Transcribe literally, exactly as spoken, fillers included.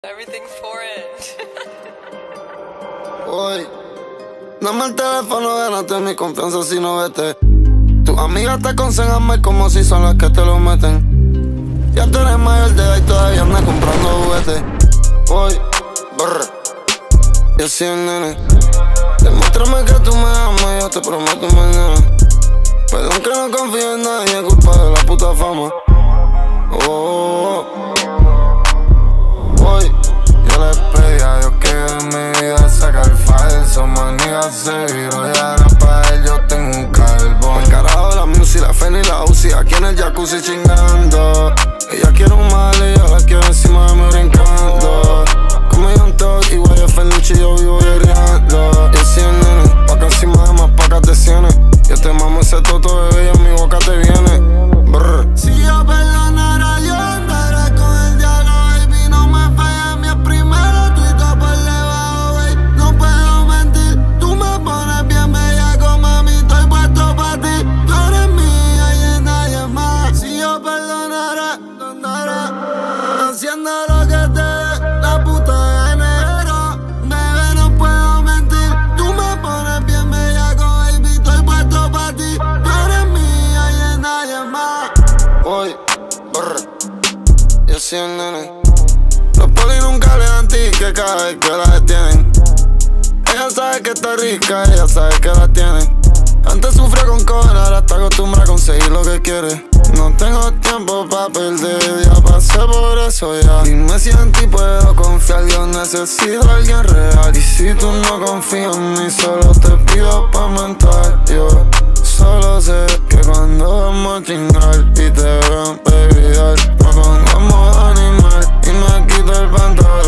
Everything for it. Hoy, dame el teléfono, gánate mi confianza si no vete. Tus amigas te aconsejan mal como si son las que te lo meten. Ya tú eres mayor de edad y todavía andas comprando juguetes. Hoy, brr, yo soy el nene. Demuéstrame que tú me amas y yo te prometo mañana. Perdón que no confío en nadie, culpa de la puta fama. Oh, oh, oh. Hoy, yo les pedí a Dios que de mi vida saca el falso. Manía se viró y ahora pa' él yo tengo un calvo. El carajo, la music, la Feni y la Uzi, aquí en el jacuzzi chingando. Ella quiere un mal y yo la quiero encima de mí brincando. Como yo un toque, igual yo Fenucci, yo vivo guerreando. Yo soy el nene, pa' acá encima de más pa' acá te cienes. Yo te mamo ese toto, bebé, y en mi boca te viene. Brr. Si yo perdonara, yo andaré con el diablo, baby. No me falles, mi el primero tuito por debajo, baby. No puedo mentir, tú me pones bien bellaco, mami. Estoy puesto pa' ti, tú eres mía y de nadie más. Si yo perdonara, andaré haciendo lo que te dé la puta gana. Pero, bebé, no puedo mentir, tú me pones bien bellaco, baby. Estoy puesto pa' ti, tú eres mía y de nadie más. Hoy, brr, yo soy el nene. Los polis nunca le dan ticket cada vez que la detienen. Ella sabe que está rica, ella sabe que la tiene. Antes sufrió con cover, ahora está acostumbrada a conseguir lo que quiere. No tengo tiempo pa' perder, ya pasé por eso ya. Dime si en ti puedo confiar, yo necesito a alguien real. Y si tú no confías en mí, solo te pido pa' mental. Yo solo sé que cuando vamos a chingar y te veo en baby doll, me pongo en modo animal y me quito el pantalón.